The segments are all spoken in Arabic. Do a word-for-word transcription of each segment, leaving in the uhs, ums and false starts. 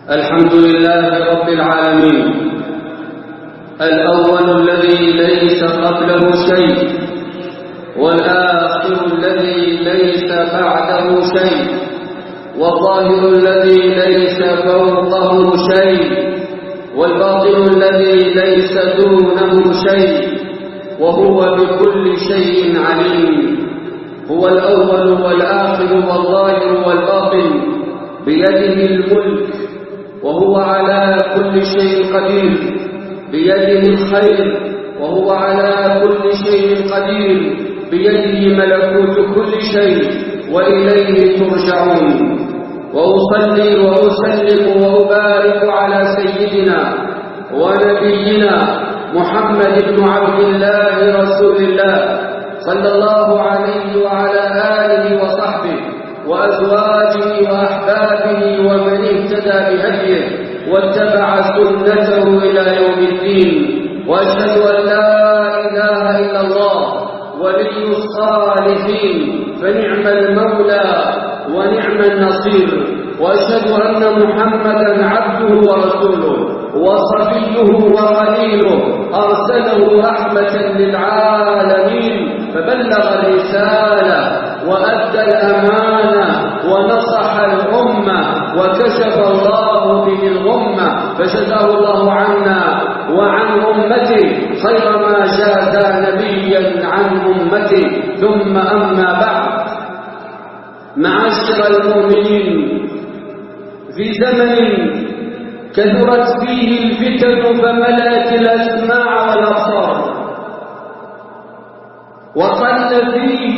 الحمد لله رب العالمين، الأول الذي ليس قبله شيء، والآخر الذي ليس بعده شيء، والظاهر الذي ليس فوقه شيء، والباطن الذي ليس دونه شيء، وهو بكل شيء عليم. هو الأول والآخر والظاهر والباطن، بيده الملك وهو على كل شيء قدير، بيده الخير وهو على كل شيء قدير، بيده ملكوت كل شيء وإليه ترجعون. وأصلي وأسلم وأبارك على سيدنا ونبينا محمد بن عبد الله رسول الله صلى الله عليه وعلى آله وصحبه وأزواجه وأحبابه ومن اهتدى بهديه واتبع سنته إلى يوم الدين. وأشهد أن لا إله إلا الله ولي الصالحين، فنعم المولى ونعم النصير. وأشهد أن محمدا عبده ورسوله وصفيه وخليله، أرسله رحمة للعالمين، فبلغ الرسالة وأدى الأمانة ونصح الأمة وكشف الله به الغمة، فجزاه الله عنا وعن أمته خير ما جازى نبيا عن أمته. ثم أما بعد، معاشر المؤمنين، في زمن كثرت فيه الفتن فملأت الأسماع والأبصار، وقل فيه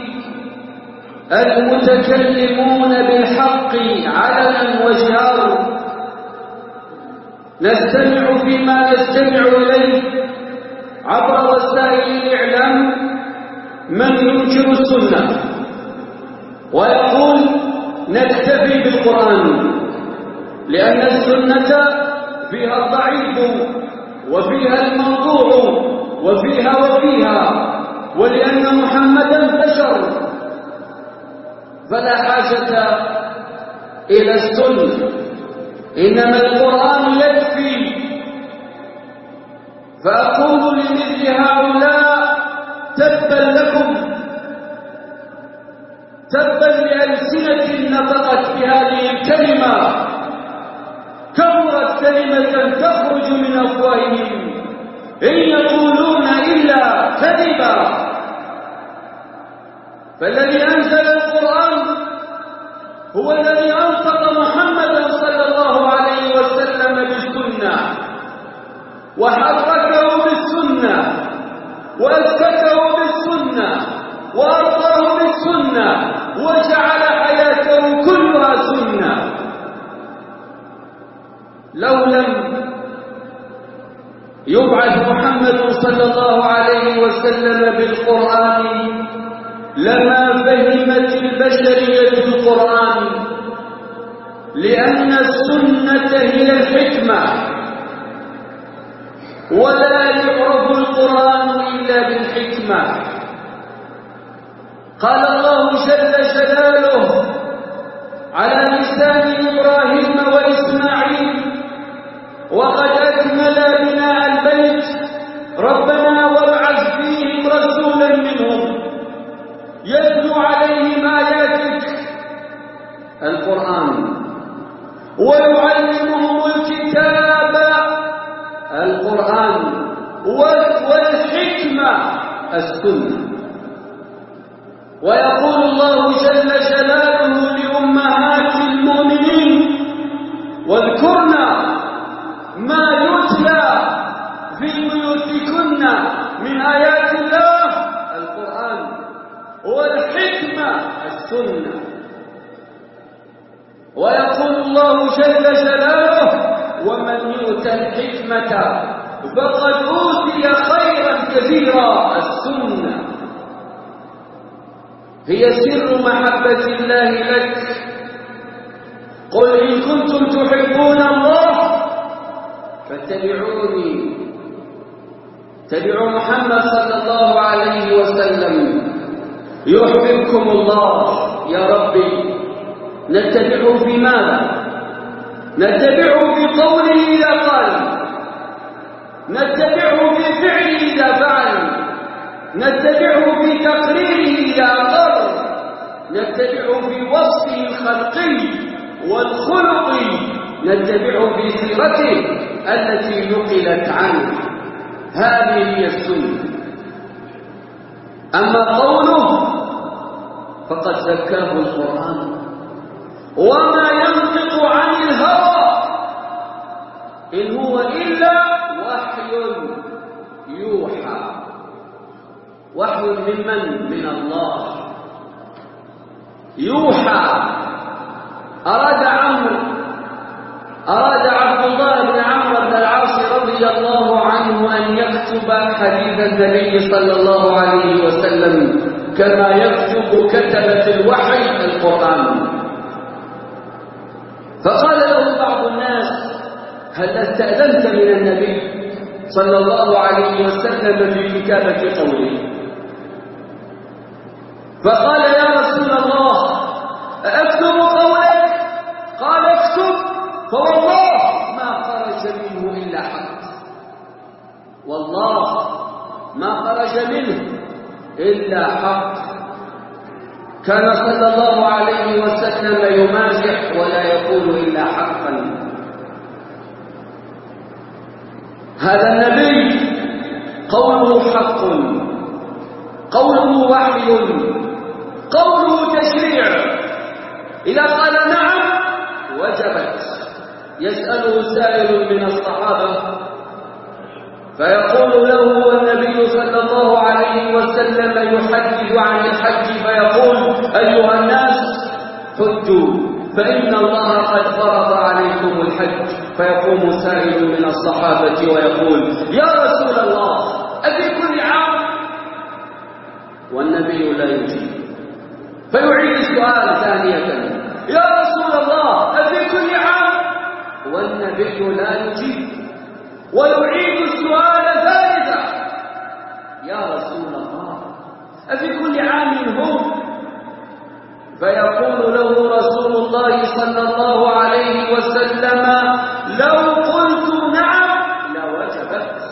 المتكلمون بالحق علنا وجهارا، نستمع فيما نستمع إليه عبر وسائل الإعلام من ينكر السنة ويقول نكتفي بالقرآن، لأن السنة فيها الضعيف وفيها الموضوع وفيها وفيها، ولأن محمدا بشر فلا حاجة إلى السنة، إنما القرآن يكفي. فأقول لمثل هؤلاء تبا لكم، تبا لألسنة نطقت بهذه الكلمة، كبرت كلمة تخرج من أفواههم، إن يقولون إلا كذبا. فالذي أنزل القرآن هو الذي أنطق محمدا صلى الله عليه وسلم بالسنة، وحركه بالسنة، وأسكته بالسنة، وأرضاه بالسنة، وجعل حياته كلها سنة. لو لم يبعث محمد صلى الله عليه وسلم بالقرآن لما فهمت البشرية القرآن، لأن السنة هي الحكمة، ولا يعرف القرآن إلا بالحكمة. قال الله جل جلاله على لسان إبراهيم وإسماعيل: وقد أكمل بناء البيت ربنا وابعث فيهم رسولا منهم يتلو عليهم آياتك، القرآن، ويعلمهم الكتاب، القرآن، والحكمة، السنة. ويقول الله جل جلاله لأمهات المؤمنين: واذكرن ما يتلى في بيوتكن من آيات الله، القرآن، والحكمة، السنة. ويقول الله جل جلاله: ومن يؤت الحكمة فقد أوتي خيرا كثيرا، السنة. هي سر محبة الله لك. قل إن كنتم تحبون الله فاتبعوني، اتبعوا محمد صلى الله عليه وسلم يحببكم الله. يا ربي، نتبعه في ماذا؟ نتبعه في قوله إذا قال، نتبعه في فعله إذا فعل، نتبعه في تقريره إذا أقر، نتبعه في وصفه الخلقي والخلقي، نتبعه في سيرته التي نقلت عنه. هذه هي السنة. أما قوله فقد زكاه القرآن، وما ينطق عن الهوى إن هو إلا وحي يوحى. وحي ممن؟ من الله. يوحى. أراد عمرو أراد عبد الله بن عمرو بن العاص رضي الله عنه أن يكتب حديث النبي صلى الله عليه وسلم كما يكتب كتبة الوحي القرآن. فقال له بعض الناس: هل استأذنت من النبي صلى الله عليه وسلم في كتابة قوله؟ فقال: يا رسول الله، أكتب قولك؟ قال: اكتب، فوالله ما خرج منه إلا حق. والله ما خرج منه إلا حق. كان صلى الله عليه وسلم يمازح ولا يقول إلا حقا. هذا النبي قوله حق، قوله وحي، قوله تشريع. إذا قال نعم وجبت. يسأله سائل من الصحابة فيقول له النبي صلى الله عليه وسلم يحدث عن الحج فيقول: أيها الناس حجوا فإن الله قد فرض عليكم الحج. فيقوم سائل من الصحابة ويقول: يا رسول الله، أفي كل عام؟ والنبي لا يجيب. فيعيد السؤال ثانية: يا رسول الله، أفي كل عام؟ والنبي لا يجيب. ويعيد السؤال ثالثا: يا رسول الله، أفي كل عام هم؟ فيقول له رسول الله صلى الله عليه وسلم: لو قلت نعم لوجبت.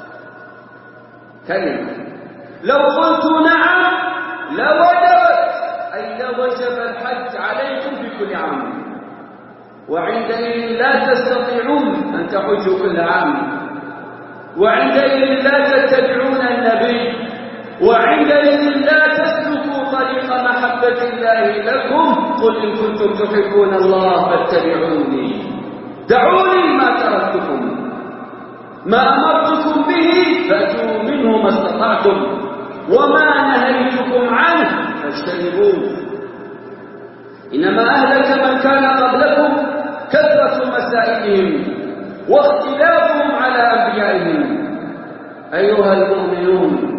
كلمة لو قلت نعم لوجبت، أي لوجب الحج عليكم في كل عام. وعندئذ لا تستطيعون أن تحجوا كل عام، وعندئذ لا تتبعون النبي، وعندئذ لا تسلكوا طريق محبة الله لكم. قل إن كنتم تحبون الله فاتبعوني. دعوني ما تركتكم، ما أمرتكم به فأتوا منه ما استطعتم، وما نهيتكم عنه فاجتنبوه. إنما أهلك من كان قبلكم كثرة مسائلهم واختلافهم على أنبيائهم. أيها المؤمنون،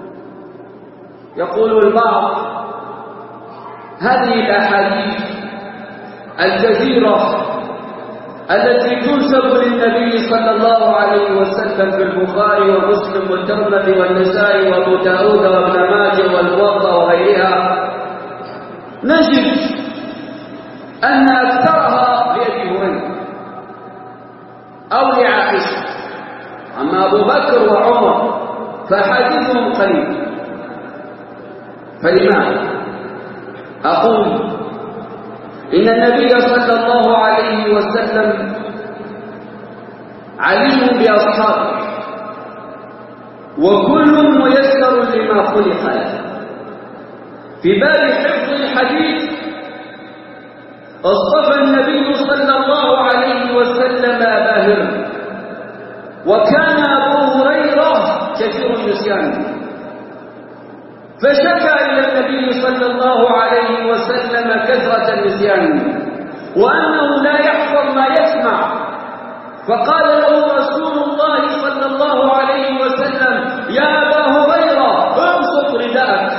يقول البعض: هذه الأحاديث الكثيرة التي تنسب للنبي صلى الله عليه وسلم في البخاري ومسلم والترمذي والنسائي وابو داود وابن ماجه والموطأ وغيرها، نجد أن أكثرها لأبي هريرة أو لعائشة. أما أبو بكر وعمر فحديثهم قليل. فلماذا؟ أقول إن النبي صلى الله عليه وسلم عليم بأصحابه، وكل ميسر لما خلق له. في باب حفظ الحديث اصطفى النبي صلى الله عليه وسلم أبا هريرة، وكان أبو هريرة كثير النسيان، فشكى إلى النبي صلى الله عليه وسلم كثرة النسيان وأنه لا يحفظ ما يسمع. فقال له رسول الله صلى الله عليه وسلم: يا أبا هريرة ابسط رداءك.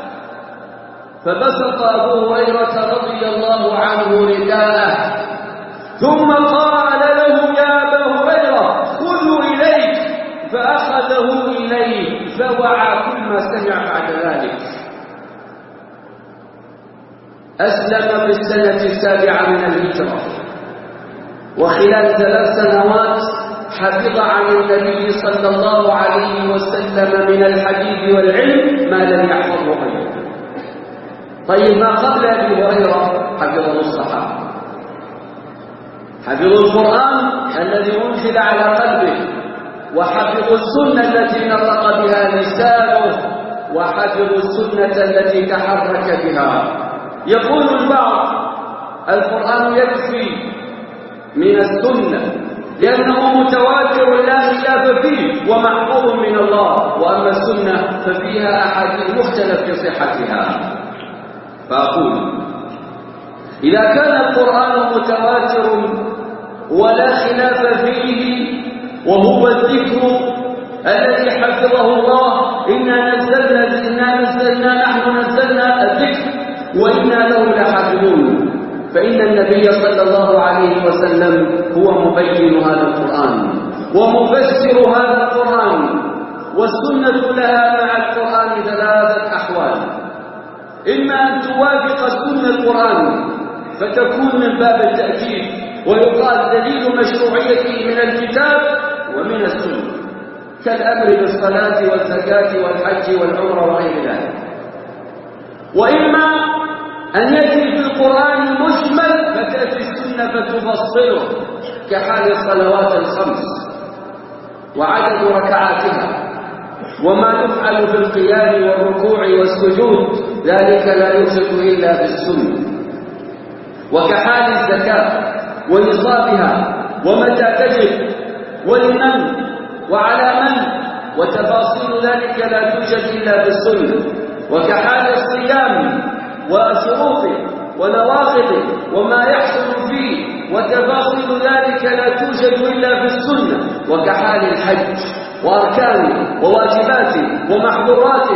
فبسط أبو هريرة رضي الله عنه رداءه، ثم قال له: يا أبا هريرة خذه إليك. فأخذه إليه فوعى كل ما سمع بعد ذلك. أسلم في السنة السابعة من الهجرة، وخلال ثلاث سنوات حفظ عن النبي صلى الله عليه وسلم من الحديث والعلم ما لم يحفظه غيره. طيب ما قبل أبي هريرة حفظه الصحابة، حفظوا القرآن الذي أنزل على قلبه، وحفظوا السنة التي نطق بها لسانه، وحفظوا السنة التي تحرك بها. يقول البعض القرآن يكفي من السنة لأنه متواتر لا خلاف فيه ومحفوظ من الله، وأما السنة ففيها أحاديث مختلف في صحتها. فأقول إذا كان القرآن متواتر ولا خلاف فيه وهو الذكر الذي حفظه الله، إنا نزلنا إنا نزلنا نحن نزلنا الذكر وإنا له لحافظون، فإن النبي صلى الله عليه وسلم هو مبين هذا القرآن ومفسر هذا القرآن. والسنة لها مع القرآن ثلاثة أحوال: إما أن توافق سنة القرآن فتكون من باب التأكيد ويقال دليل مشروعيته من الكتاب ومن السنة، كالأمر بالصلاة والزكاة والحج والعمرة وغير ذلك. وإما أن يأتي في القرآن مجمل فتأتي السنة فتفصله، كحال الصلوات الخمس وعدد ركعاتها وما يفعل في القيام والركوع والسجود، ذلك لا يوجد إلا في السنة. وكحال الزكاة ونصابها ومتى تجب ولمن وعلى من، وتفاصيل ذلك لا توجد إلا في السنة. وكحال الصيام وشروطه ونواقضه وما يحصل فيه، وتفاصيل ذلك لا توجد إلا في السنة. وكحال الحج وأركانه وواجباته ومحظوراته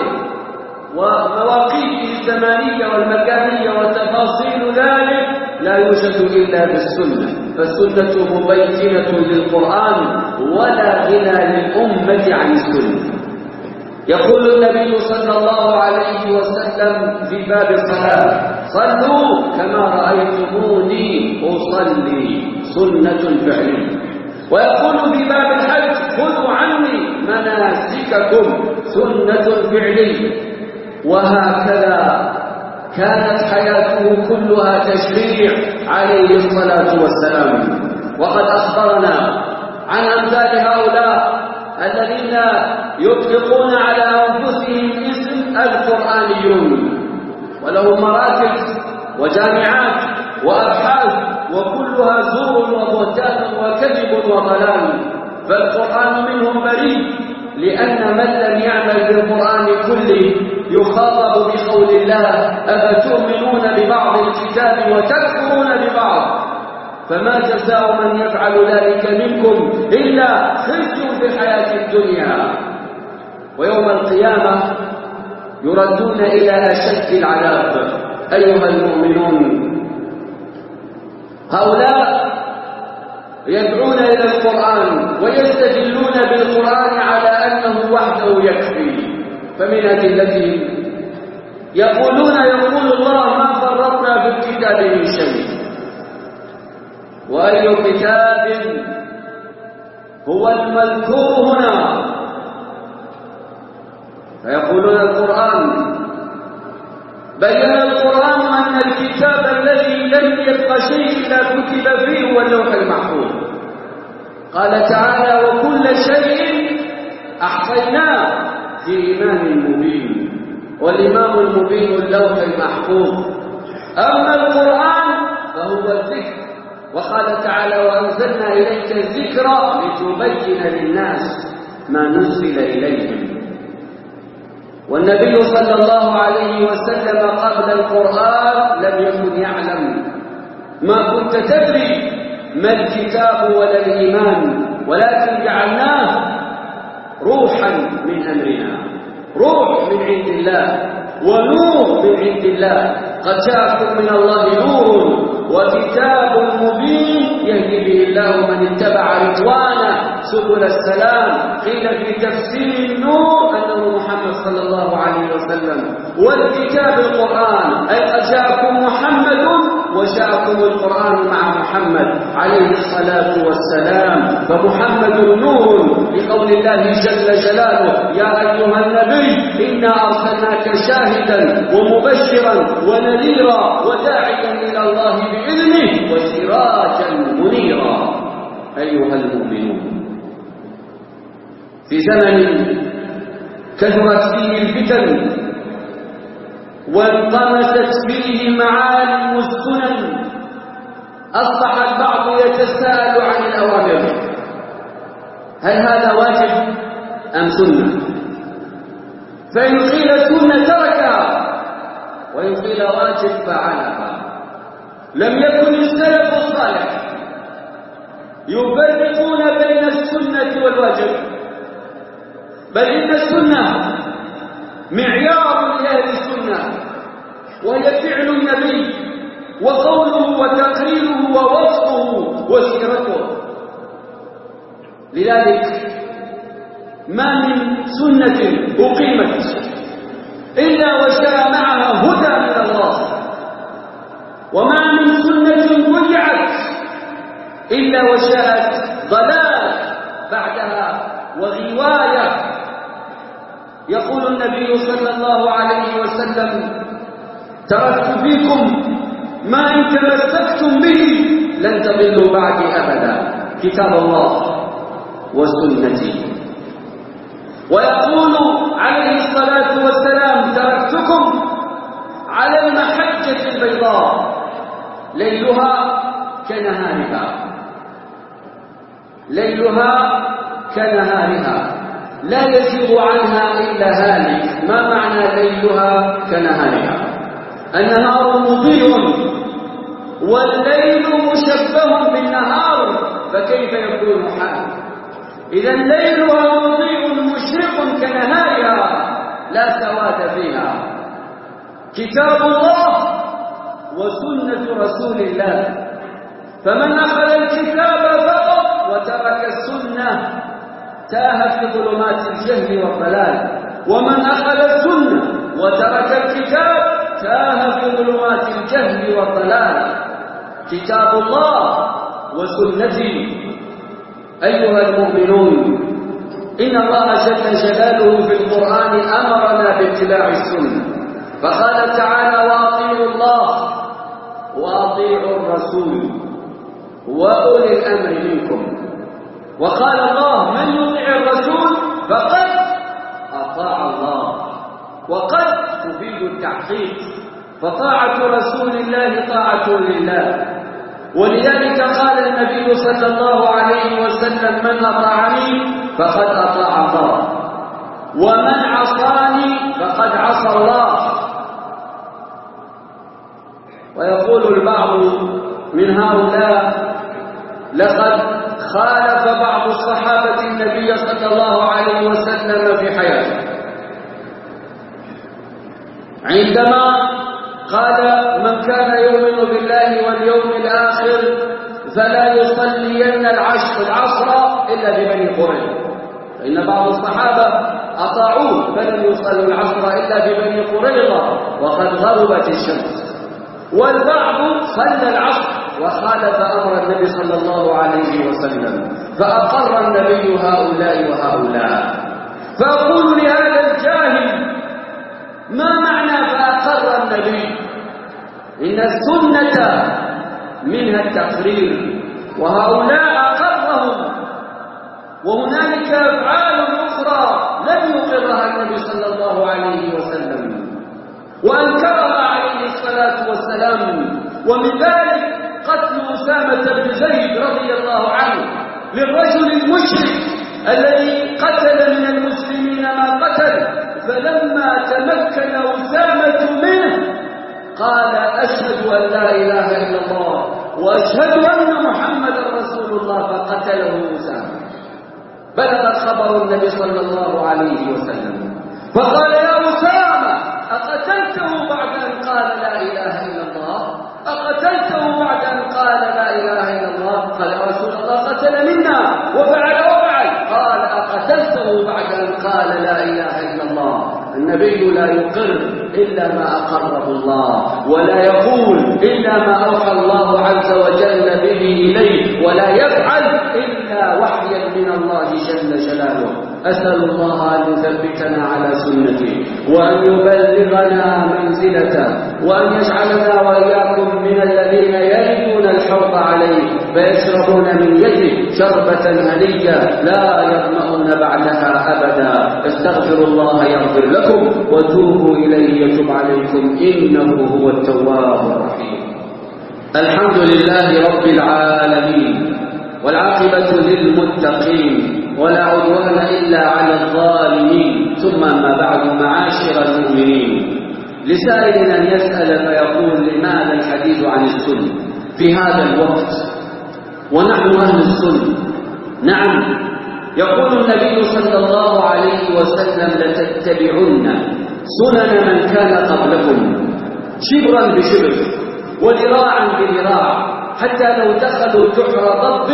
ومواقيته الزمانية والمكانية، وتفاصيل ذلك لا يوجد إلا بالسنة. فالسنة مبينة للقرآن ولا غنى للأمة عن السنة. يقول النبي صلى الله عليه وسلم في باب الصلاة: صلوا كما رأيتموني أصلي، سنة فعلية. ويقول في باب الحج: خذوا عني مناسككم، سنة فعلية. وهكذا كانت حياته كلها تشريع عليه الصلاة والسلام. وقد أخبرنا عن أمثال هؤلاء الذين يطلقون على أنفسهم اسم القرآنيون، ولهم مراكز وجامعات وأبحاث، وكلها زور وبهتان وكذب وضلال. فالقرآن منهم بريء، لأن من لم يعمل بالقرآن كله يخاطب بقول الله: أفتؤمنون ببعض الكتاب وتكفرون ببعض، فما جزاء من يفعل ذلك منكم إلا خزي في الحياة الدنيا، ويوم القيامة يردون إلى أشد العذاب. أيها المؤمنون، هؤلاء يدعون إلى القرآن ويستدلون بالقرآن على أنه وحده يكفي. فمن أدلتهم يقولون: يقول الله: ما فرطنا في الكتاب من شيء. وأي كتاب هو المذكور هنا؟ فيقولون: القرآن. بين القرآن أن الكتاب الذي لم يبق شيء إلا كتب فيه هو اللوح المحفوظ. قال تعالى: وكل شيء أحصيناه في إمام مبين. والإمام المبين اللوح المحفوظ. أما القرآن فهو الذكر، وقال تعالى: وأنزلنا إليك الذكر لتبين للناس ما نزل إليهم. والنبي صلى الله عليه وسلم قبل القرآن لم يكن يعلم، ما كنت تدري ما الكتاب ولا الإيمان، ولكن جعلناه روحا من أمرنا، روح من عند الله ونور من عند الله. قد جاءكم من الله نور وكتاب مبين يهدي به الله من اتبع رضوانه سبل السلام. قيل في تفسير النور أنه محمد صلى الله عليه وسلم، والكتاب القرآن، أي قد جاءكم محمد وجاءكم القرآن مع محمد عليه الصلاة والسلام. فمحمد نور لقول الله جل جلاله: يا أيها النبي إنا أرسلناك شاهدا ومبشرا ونذيرا وداعيا إلى الله بإذنه وسراجا منيرا. أيها المؤمنون، في زمن كثرت فيه الفتن وانطمست فيه معالم السنن، أصبح البعض يتساءل عن الأوامر: هل هذا واجب أم سنة؟ فإن قيل سنة تركها، وإن قيل واجب فعلها. لم يكن السلف الصالح يفرقون بين السنة والواجب، بل إن السنة معيار لأهل السنة، وهي فعل النبي وقوله وتقريره ووصفه وسيرته. لذلك ما من سنة أقيمت إلا وجاء معها هدى من الله، وما من سنة ضيعت إلا وجاءت ضلال بعدها وغواية. يقول النبي صلى الله عليه وسلم: تركت فيكم ما إن تمسكتم به لن تضلوا بعدي أبدا، كتاب الله وسنتي. ويقول عليه الصلاة والسلام: تركتكم على المحجة البيضاء ليلها كنهارها، ليلها كنهارها لا يزيغ عنها إلا هالك. ما معنى ليلها كنهارها؟ النهار مضيء والليل مشبه بالنهار، فكيف يكون حال؟ إذا ليلها مضيء مشرق كنهارها لا سواد فيها. كتاب الله وسنة رسول الله، فمن أخذ الكتاب فقط وترك السنة تاه في ظلمات الجهل والضلال، ومن أخذ السنة وترك الكتاب تاه في ظلمات الجهل والضلال. كتاب الله وسنتي. أيها المؤمنون، إن الله جل جلاله في القرآن أمرنا باتباع السنة، فقال تعالى: وأطيعوا الله وأطيعوا الرسول وأولي الأمر منكم. وقال الله: من يطع الرسول فقد أطاع الله. وقد تفيد التحقيق، فطاعة رسول الله طاعة لله. ولذلك قال النبي صلى الله عليه وسلم: من أطاعني فقد أطاع الله، ومن عصاني فقد عصى الله. ويقول البعض من هؤلاء: لقد خالف بعض الصحابة النبي صلى الله عليه وسلم في حياته، عندما قال: من كان يؤمن بالله واليوم الآخر فلا يصلين العشر العصر إلا ببني قريظة. فإن بعض الصحابة أطاعوه فلم يصلوا العصر إلا ببني قريظة وقد غربت الشمس، والبعض صلى العصر وخالف أمر النبي صلى الله عليه وسلم، فأقر النبي هؤلاء وهؤلاء. فأقول لهذا الجاهل: ما معنى فأقر النبي؟ إن السنة منها التقرير، وهؤلاء أقرهم، وهنالك أفعال أخرى لم يقرها النبي صلى الله عليه وسلم وأنكرها عليه الصلاة والسلام. ومن ذلك قتل أسامة بن زيد رضي الله عنه للرجل المشرك الذي قتل من المسلمين ما قتل، فلما تمكن أسامة منه قال: أشهد أن لا إله إلا الله وأشهد أن محمدا رسول الله، فقتله أسامة. بلغ خبر النبي صلى الله عليه وسلم، فقال: يا أسامة، أقتلته بعد أن قال لا إله إلا الله؟ أقتلته بعد أن قال لا إله إلا الله؟ قال: يا رسول الله، قتل منا وفعل وفعل. قال: أقتلته بعد أن قال لا إله إلا الله؟ النبي لا يقر إلا ما أقره الله، ولا يقول إلا ما أوحى الله عز وجل به إليه، ولا يفعل إلا وحيا من الله جل جلاله. أسأل الله أن يثبتنا على سنته، وأن يبلغنا منزلته، وأن يجعلنا وإياكم من الذين يردون الحوض عليه فيشربون من يده شربة هنية لا يظمؤون بعدها أبدا. استغفروا الله يغفر لكم، وتوبوا إليه يتوب عليكم، إنه هو التواب الرحيم. الحمد لله رب العالمين، والعاقبة للمتقين، ولا عدوان إلا على الظالمين. ثم ما بعد، معاشر المؤمنين، لسائل أن يسأل فيقول لماذا الحديث عن السنة في هذا الوقت ونحن أهل السنة؟ نعم، يقول النبي صلى الله عليه وسلم لتتبعن سنن من كان قبلكم شبرا بشبر وذراعا بذراع حتى لو دخلوا جحر ضب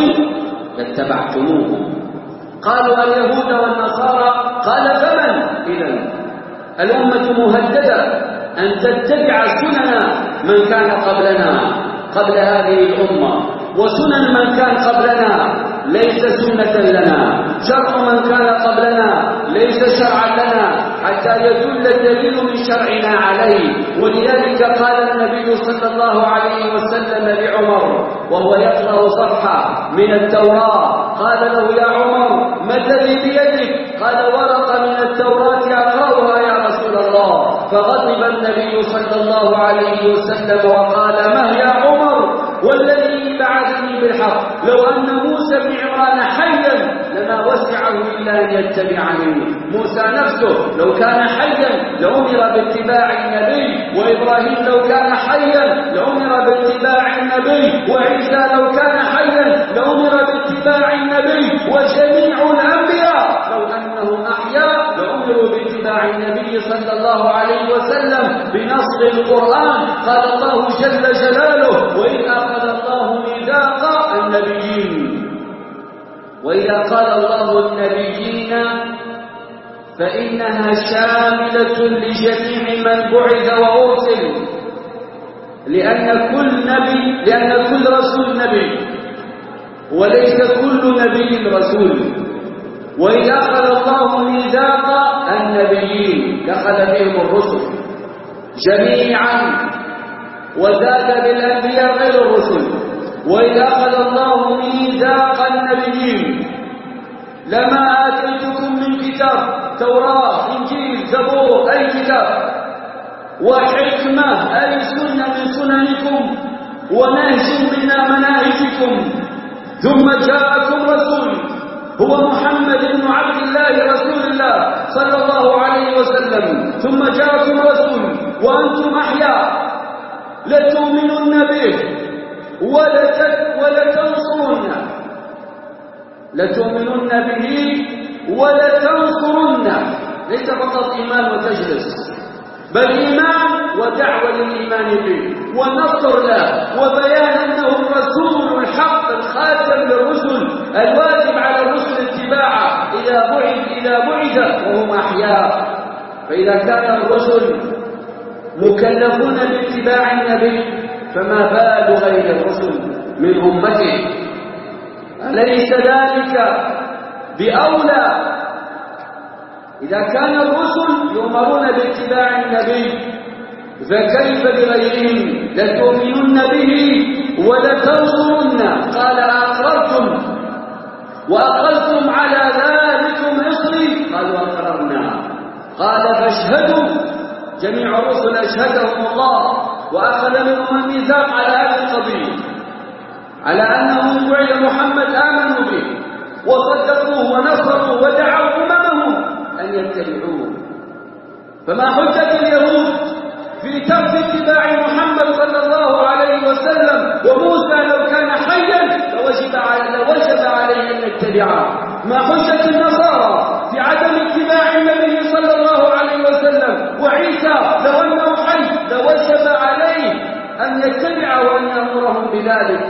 لاتبعتموه. قالوا اليهود والنصارى، قال فمن؟ إذن الأمة مهددة أن تتبع سنن من كان قبلنا قبل هذه الأمة، وسنن من كان قبلنا ليس سنة لنا، شرع من كان قبلنا ليس شرعا لنا حتى يدل الدليل من شرعنا عليه. ولذلك قال النبي صلى الله عليه وسلم لعمر وهو يقرأ صفحة من التوراة، قال له يا عمر مد لي بيدك، قال ورقة من التوراة أقرأها يا رسول الله. فغضب النبي صلى الله عليه وسلم وقال ما يا عمر والذي بعثني بالحق لو أن موسى بن عمران حيا لما وسعه إلا أن يتبعني. موسى نفسه لو كان حيا لأمر باتباع النبي، وإبراهيم لو كان حيا لأمر باتباع النبي، وعيسى لو كان حيا لأمر باتباع النبي، وجميع الأنبياء لو أنهم أحياء لأمروا باتباع النبي صلى الله عليه وسلم بنص القرآن. قال الله جل جلاله وإذ أخذ الله ميثاق النبيين، وإذا قال الله النبيين فإنها شاملة لجميع من بعث وأرسل، لأن كل نبي لأن كل رسول نبي، وليس كل نبي رسول. وإذا أخذ الله ميثاق النبيين دخل بهم الرسل جميعا، وزاد بالأنبياء غير الرسل. وإذا أخذ الله ميثاق النبيين لما آتيتكم من كتاب توراة إنجيل زبور أي كتاب وحكمة أي سنة من سننكم ونهج من مناهجكم، ثم جاءكم رسول هو محمد بن عبد الله رسول الله صلى الله عليه وسلم، ثم جاءكم رسول وأنتم أحياء لتؤمنن به ولتنصرن لتؤمنن به ولتنصرن، ليس فقط إيمان وتجلس، بل إيمان ودعوة للإيمان به ونصر له وبيان أنه الرسول الحق الخاتم للرسل الواجب على الرسل اتباعه إذا بعث إذا بعث وهم أحياء. فإذا كان الرسل مكلفون باتباع النبي فما بال غير الرسل من أمته؟ أليس ذلك بأولى؟ إذا كان الرسل يؤمرون باتباع النبي فكيف بغيرهم؟ لتؤمنن به ولتنصرن. قال أقررتم وأقلتم على ذلكم إصري؟ قالوا أقررنا. قال فاشهدوا، جميع الرسل أشهدهم الله وأخذ منهم الميثاق على هذه القضية، على أنهم بعث محمد آمنوا به وصدقوه ونصروا ودعوا أممهم أن يتبعوه. فما حجة اليهود في ترك اتباع محمد صلى الله عليه وسلم؟ وموسى لو كان حيا لوجب لوجب عليه أن يتبعه. ما حجة النصارى في عدم اتباع النبي صلى الله عليه وسلم؟ وعيسى لو أنه حي لوجب عليه أن يتبعه وأن يأمرهم بذلك.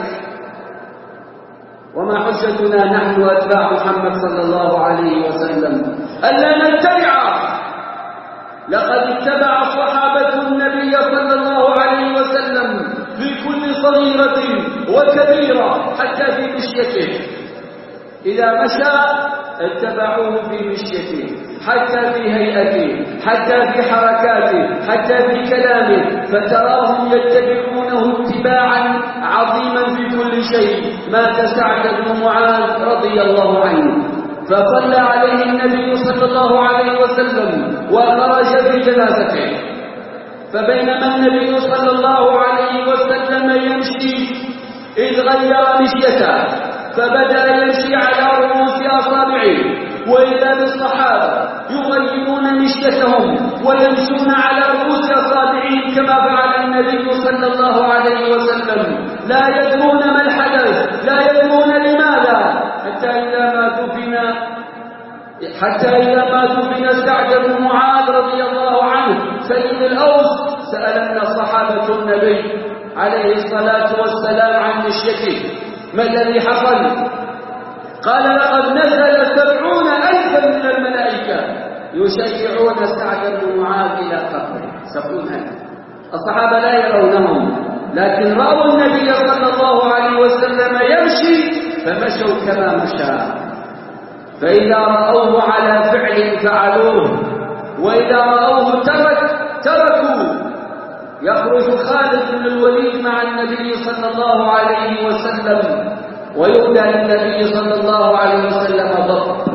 وما حجتنا نحن أتباع محمد صلى الله عليه وسلم ألا نتبعه لقد اتبع صحابة النبي صلى الله عليه وسلم في كل صغيرة وكبيرة حتى في مشيته، إذا مشى اتبعوه في مشيته، حتى في هيئته، حتى في حركاته، حتى في كلامه، فتراهم يتبعونه اتباعا عظيما في كل شيء. مات سعد بن معاذ رضي الله عنه، فصلى عليه النبي صلى الله عليه وسلم وخرج في جنازته، فبينما النبي صلى الله عليه وسلم يمشي إذ غير مشيته، فبدأ يمشي على رؤوس أصابعه، وإذا بالصحابة يغيرون مشيتهم ويمشون على رؤوس أصابعهم كما فعل النبي صلى الله عليه وسلم، لا يدرون ما الحدث، لا يدرون لماذا، حتى إذا ما دفن حتى إذا ما دفن سعد بن معاذ رضي الله عنه سيد الأوس، سألنا صحابة النبي عليه الصلاة والسلام عن مشيته، ما الذي حصل؟ قال لقد نزل سبعون ألفا من الملائكة يشيعون سعد بن معاذ إلى قبره. سبعون ألف. الصحابة لا يرونهم، لكن رأوا النبي صلى الله عليه وسلم يمشي فمشوا كما مشى، فإذا رأوه على فعل فعلوه، وإذا رأوه ترك تركوا. يخرج خالد بن الوليد مع النبي صلى الله عليه وسلم ويؤدى للنبي صلى الله عليه وسلم ضرب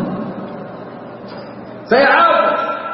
فيعاقب،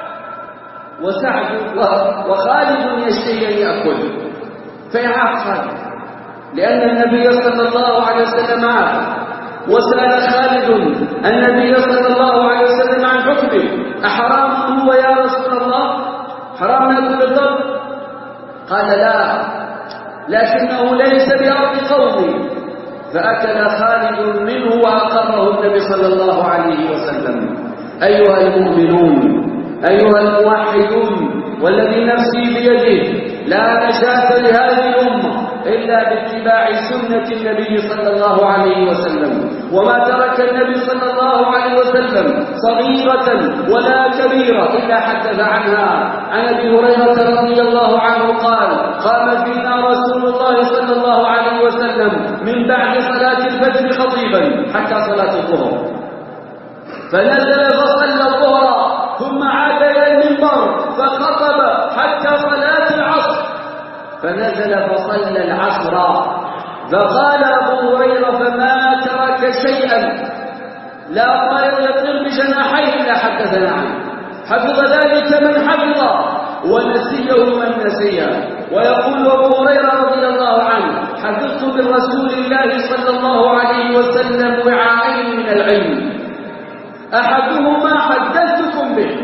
وسعد وخالد يشتهي أن يأكل فيعاقب، لأن النبي صلى الله عليه وسلم عاقب. وسأل خالد النبي صلى الله عليه وسلم عن حكمه، أحرام هو يا رسول الله؟ حرام نأكل الضرب؟ قال لا، لكنه ليس بأرض قومي. فأكل خالد منه وأقره النبي صلى الله عليه وسلم. أيها المؤمنون، أيها الموحدون، والذي نفسي بيده، لا نجاة لهذه الأمة إلا باتباع سنة النبي صلى الله عليه وسلم. وما ترك النبي صلى الله عليه وسلم صغيرة ولا كبيرة إلا حدث عنها. عن أبي هريرة رضي الله عنه قال: قام فينا رسول الله صلى الله عليه وسلم من بعد صلاة الفجر خطيبا حتى صلاة الظهر، فنزل فصلى الظهر ثم عاد إلى المنبر فخطب حتى صلاة العصر، فنزل فصلى العصر. فقال أبو هريرة: فما ترك شيئا لا طائر يطير بجناحيه إلا حدثنا عنه، حفظ ذلك من حفظ ونسيه من نسيه. ويقول أبو هريرة رضي الله عنه: حفظت من رسول الله صلى الله عليه وسلم وعاءين من العلم، أحدهما حدثتكم به،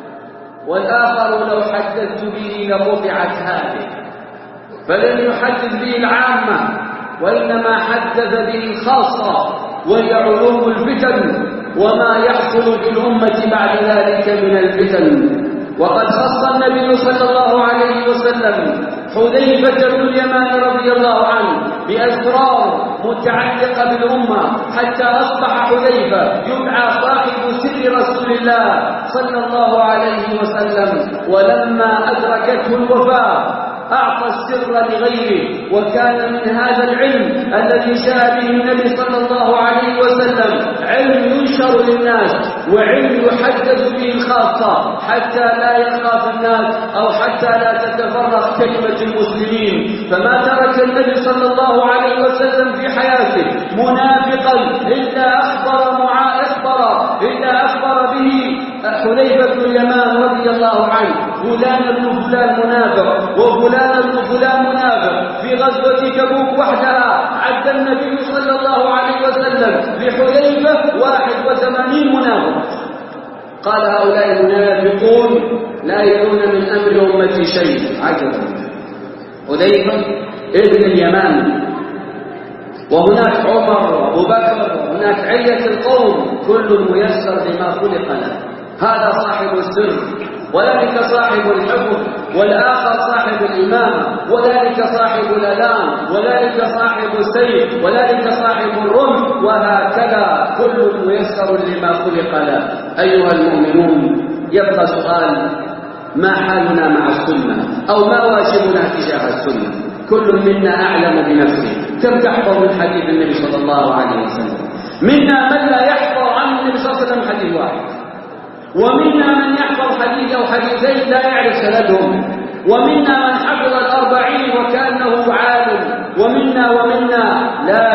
والآخر لو حدثت به لقطعت هذه. فلم يحدث به العامة، وإنما حدث به الخاصة، وهي علوم الفتن وما يحصل في الأمة بعد ذلك من الفتن. وقد خص النبي صلى الله عليه وسلم حذيفة بن اليمان رضي الله عنه بأسرار متعلقة بالأمة، حتى أصبح حذيفة يدعى صاحب سر رسول الله صلى الله عليه وسلم. ولما أدركته الوفاة أعطى السر لغيره، وكان من هذا العلم الذي جاء به النبي صلى الله عليه وسلم علم ينشر للناس، وعلم يحدث به الخاصة حتى لا يخاف الناس، أو حتى لا تتفرق كلمة المسلمين. فما ترك النبي صلى الله عليه وسلم في حياته منافقا إلا أخبر معا أخبر إلا أخبر به حذيفة بن اليمان رضي الله عنه: فلان بن فلان منافق، وفلان بن فلان منافق. في غزوة تبوك وحدها عد النبي صلى الله عليه وسلم لحذيفة واحد وثمانين منافق. قال: هؤلاء المنافقون لا يرون من أمر أمتي شيء. عجبا. حذيفة ابن اليمان، وهناك عمر وابو بكر، وهناك عية القوم، كل ميسر لما خلق له. هذا صاحب السر، وذلك صاحب الحفظ، والآخر صاحب الإمامة، وذلك صاحب الألام، وذلك صاحب السيف، وذلك صاحب الرمح، وهكذا كل ميسر لما خلق له. أيها المؤمنون، يبقى سؤال: ما حالنا مع السنة أو ما واجبنا تجاه السنة؟ كل منا أعلم بنفسه. كم تحفظ من حديث النبي صلى الله عليه وسلم؟ منا من لا يحفظ عن النبي صلى الله عليه وسلم حديث واحد، ومنا من يحفظ حديث أو حديثين لا يعرف سندهم، ومنا من حفظ الأربعين وكأنه عالم، ومنا ومنا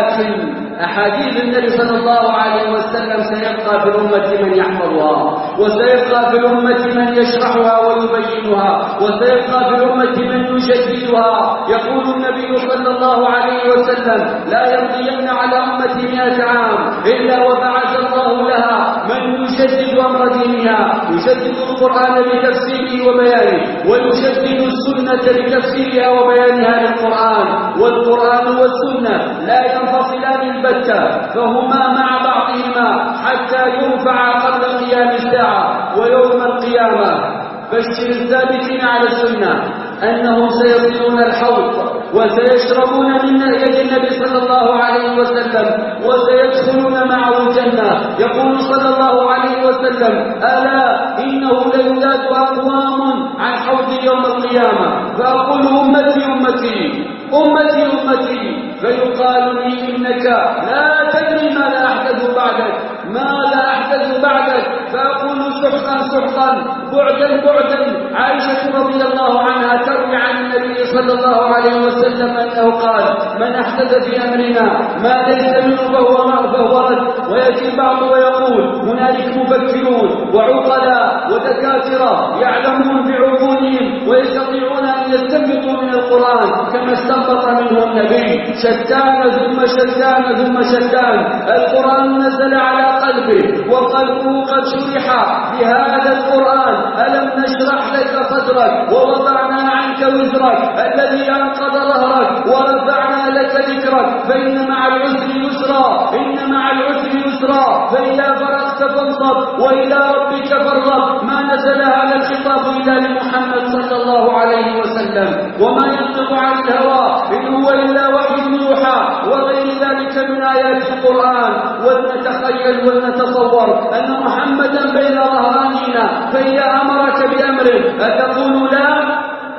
لكن أحاديث النبي صلى الله عليه وسلم سيبقى في الأمة من يحفظها، وسيبقى في الأمة من يشرحها ويبينها، وسيبقى في الأمة من يجددها. يقول النبي صلى الله عليه وسلم: لا يمضين على أمتي مئة عام إلا وبعث الله لها من يجدد أمر دينها، يجدد القرآن بتفسيره وبيانه، ويجدد السنة بتفسيرها وبيانها للقرآن. والقرآن والسنة لا ينفصلان البتة، فهما مع بعضهما حتى يرفع قبل قيام الساعة ويوم القيامة. بشر الثابتين على السنة أنهم سيصلون الحوض وسيشربون من يد النبي صلى الله عليه وسلم وسيدخلون معه الجنة. يقول صلى الله عليه وسلم: ألا إنه ليولاد أقوام عن حوض يوم القيامة، فأقول أمتي أمتي أمتي أمتي، فيقال لي: إنك لا تدري ماذا أحدث بعدك ماذا أحدث بعدك فأقول: سحقا سحقا، بعدا بعدا. عائشة رضي الله عنها تروي عن النبي صلى الله عليه وسلم أنه قال: من أحدث في أمرنا ما ليس منه فهو فهو رد. ويأتي البعض ويقول: هنالك مفكرون وعقلاء ودكاترة يعلمون بعقولهم ويستطيعون أن يستنبطوا من القرآن كما استنبط منه النبي. شتان ثم شتان ثم شتان. القرآن نزل على قلبه وقلبه قد شرح بهذا القرآن. ألم نشرح لك صدرك ووضعنا عنك وزرك الذي أنقض ظهرك ورفعنا لك ذكرك، فإن مع العسر يسرا إن مع العسر يسرا فإذا فرغت فانصب وإلى ربك فارغب. ما نزل هذا الخطاب إلا لمحمد صلى الله عليه وسلم، وما ينطق عن الهوى إن هو إلا وحي يوحى، وغير ذلك من آيات القرآن. ولنتخيل ولنتصور أن محمدا بين ظهرانينا، فإذا أمرك بأمر أتقول لا؟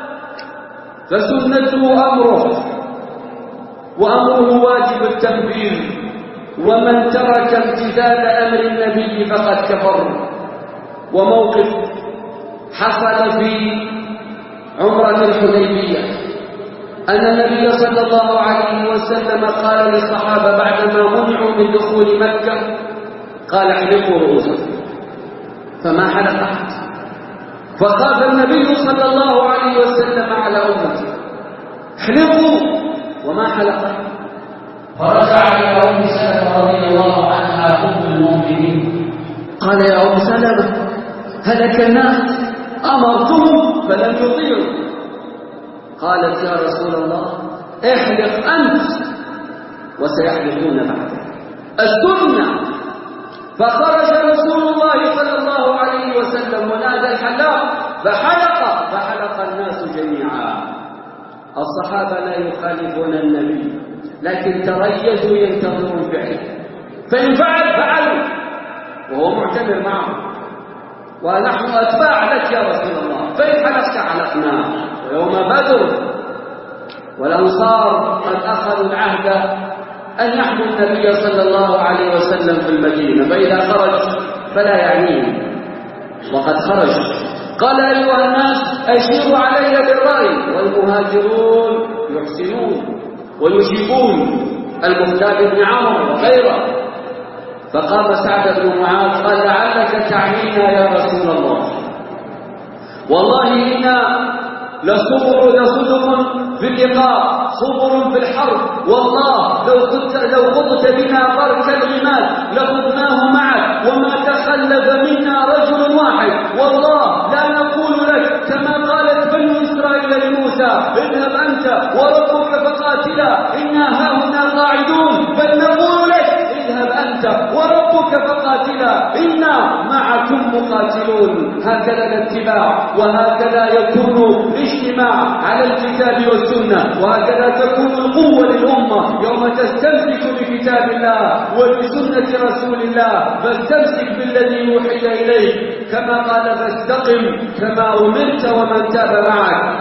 فسنته أمره، وأمره واجب التنفيذ. ومن ترك امتثال أمر النبي فقد كفر. وموقف حصل في عمرة الحديبية أن النبي صلى الله عليه وسلم قال للصحابة بعدما منعوا من دخول مكة، قال: احلقوا رؤوسكم، فما حلق أحد. فخاف النبي صلى الله عليه وسلم على أمته: احلقوا، وما حلق أحد. فرجع إلى أم سلمة رضي الله عنها أم المؤمنين، قال: يا أم سلمة، هلك الناس، أمرتهم فلم يطيعوا. قالت: يا رسول الله، احلق أنت وسيحلقون بعدك، السنة. فخرج رسول الله صلى الله عليه وسلم ونادى الحلاق فحلق فحلق الناس جميعا. الصحابة لا يخالفون النبي، لكن تريثوا ينتظرون فعله، فإن فعل فعلوا وهو معتمر معهم، ونحن أتباع لك يا رسول الله، فإن حلقت حلقناه. ويوم بدر والأنصار قد أخذوا العهد أن يحموا النبي صلى الله عليه وسلم في المدينة، فإذا خرج فلا يعنيهم، وقد خرج. قال: أيها الناس، أشيروا علي بالرأي. والمهاجرون يحسنون ويجيبون، المختار بن عمرو وغيره. فقام سعد بن معاذ قال: لعلك تعنينا يا رسول الله، والله إنا لصبر لصدق في اللقاء، صبر في الحرب، والله لو كنت لو خضت بنا برك الغماد لخضناه معك، وما تخلف منا رجل واحد، والله لا نقول لك كما قالت بنو إسرائيل لموسى: اذهب أنت وربك فقاتلا إنا هاهنا قاعدون، بل نقول لك: اذهب أنت أنت وربك فقاتلا إنا معكم مقاتلون. هكذا الاتباع، وهكذا يكون الاجتماع على الكتاب والسنة، وهكذا تكون القوة للأمة يوم تستمسك بكتاب الله وبسنة رسول الله. فاستمسك بالذي يوحي إليك كما قال فاستقم كما أمرت ومن تاب معك.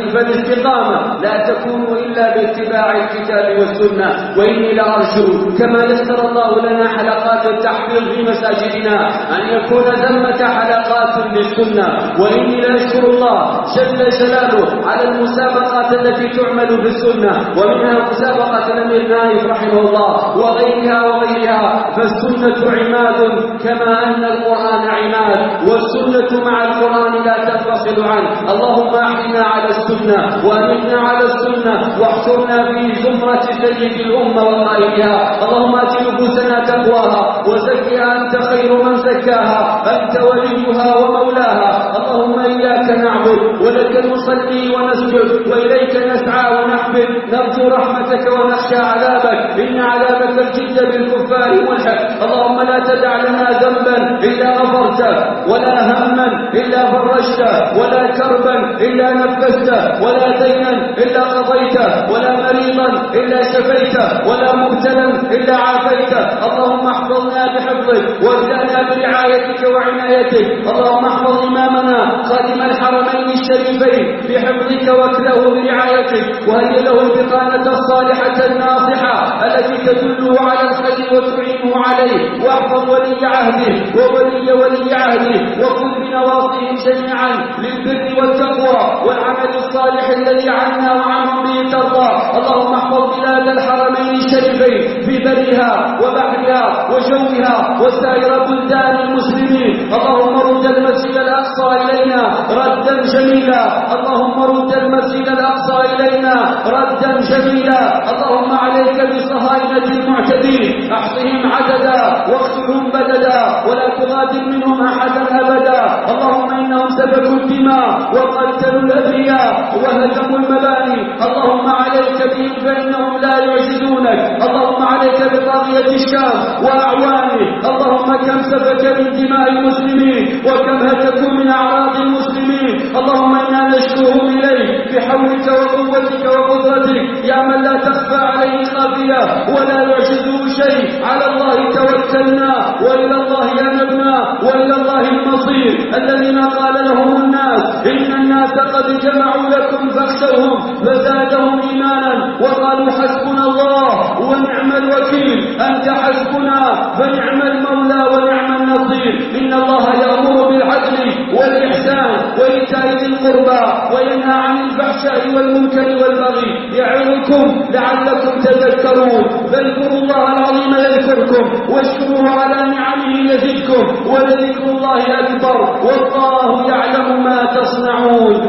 فالاستقامة لا تكون إلا باتباع الكتاب والسنة. وإني لأرجو كما يسر الله لنا حلقات التحفيظ في مساجدنا أن يكون ثمة حلقات للسنة. وإني لأشكر الله جل جلاله على المسابقات التي تعمل بالسنة، ومنها مسابقة الأمير نايف رحمه الله وغيرها وغيرها. فالسنة عماد كما أن القرآن عماد، والسنة مع القرآن لا تنفصل عنه. اللهم أحينا على السنة وأمتنا على السنة واحشرنا في زمرة سيد الأمة وقائدها. اللهم آت نفوسنا تقواها وزكها أنت خير من زكاها، أنت وليها ومولاها. اللهم إياك نعبد ولك نصلي ونسجد وإليك نسعى ونحفد، نرجو رحمتك ونخشى عذابك، إن عذابك الجد بالكفار ملحق. اللهم لا تدع لنا ذنبا إلا غفرته، ولا هما إلا فرجته، ولا كربا إلا نفسته، ولا دينا إلا قضيته، ولا مريضا إلا شفيته، ولا مبتلا إلا عافيته. اللهم احفظنا بحفظك وابدأنا برعايتك وعنايتك. اللهم احفظ إمامنا خادم الحرمين الشريفين بحفظك واكله برعايتك، وهي له البطانة الصالحة الناصحة التي تدله على الخير وتعينه عليه. واحفظ ولي عهده وولي ولي عهده، وكن بنواصيهم جميعا للبر والتقوى والعمل الصالح الذي عنا وعنهم به ترضى. اللهم احفظ بلاد الحرمين الشريفين في برها وبحرها وجوها وسائر بلدان المسلمين. اللهم رد المسجد الأقصى إلينا ردا جميلا، اللهم رد المسجد الأقصى إلينا ردا جميلا. اللهم عليك بصهاينة المعتدين، احصهم عددا واقتلهم بددا ولا تغادر منهم أحدا أبدا. اللهم إنهم سفكوا الدماء وقتلوا الأبرياء وهدموا المباني. اللهم عليك بهم فإنهم لا يعجزونك. اللهم عليك بطاغية الشام وأعوانه. اللهم كم سفك من دماء المسلمين وكم هتكوا من أعراض المسلمين. اللهم إنا نشكوهم إليك بحولك وقوتك وقدرتك يا من لا تخفى عليه خافية ولا يعجزه شيء. على الله توكلنا وإلى الله أنبنا وإلى الله المصير. الذين قال لهم الناس إن الناس قد جمعوا لكم فاخشوهم فزادهم إيمانا وقالوا حسبنا الله ونعم الوكيل. أنت حسبنا فنعم المولى ونعم النصير. إن الله يأمر بالعدل والإحسان وإيتاء ذي القربى وينهى عن الفحشاء والمنكر والبغي يعظكم لعلكم تذكرون. فاذكروا الله العظيم يذكركم واشكروه على نعمه يزدكم ولذكر الله أكبر والله يعلم ما تصنعون.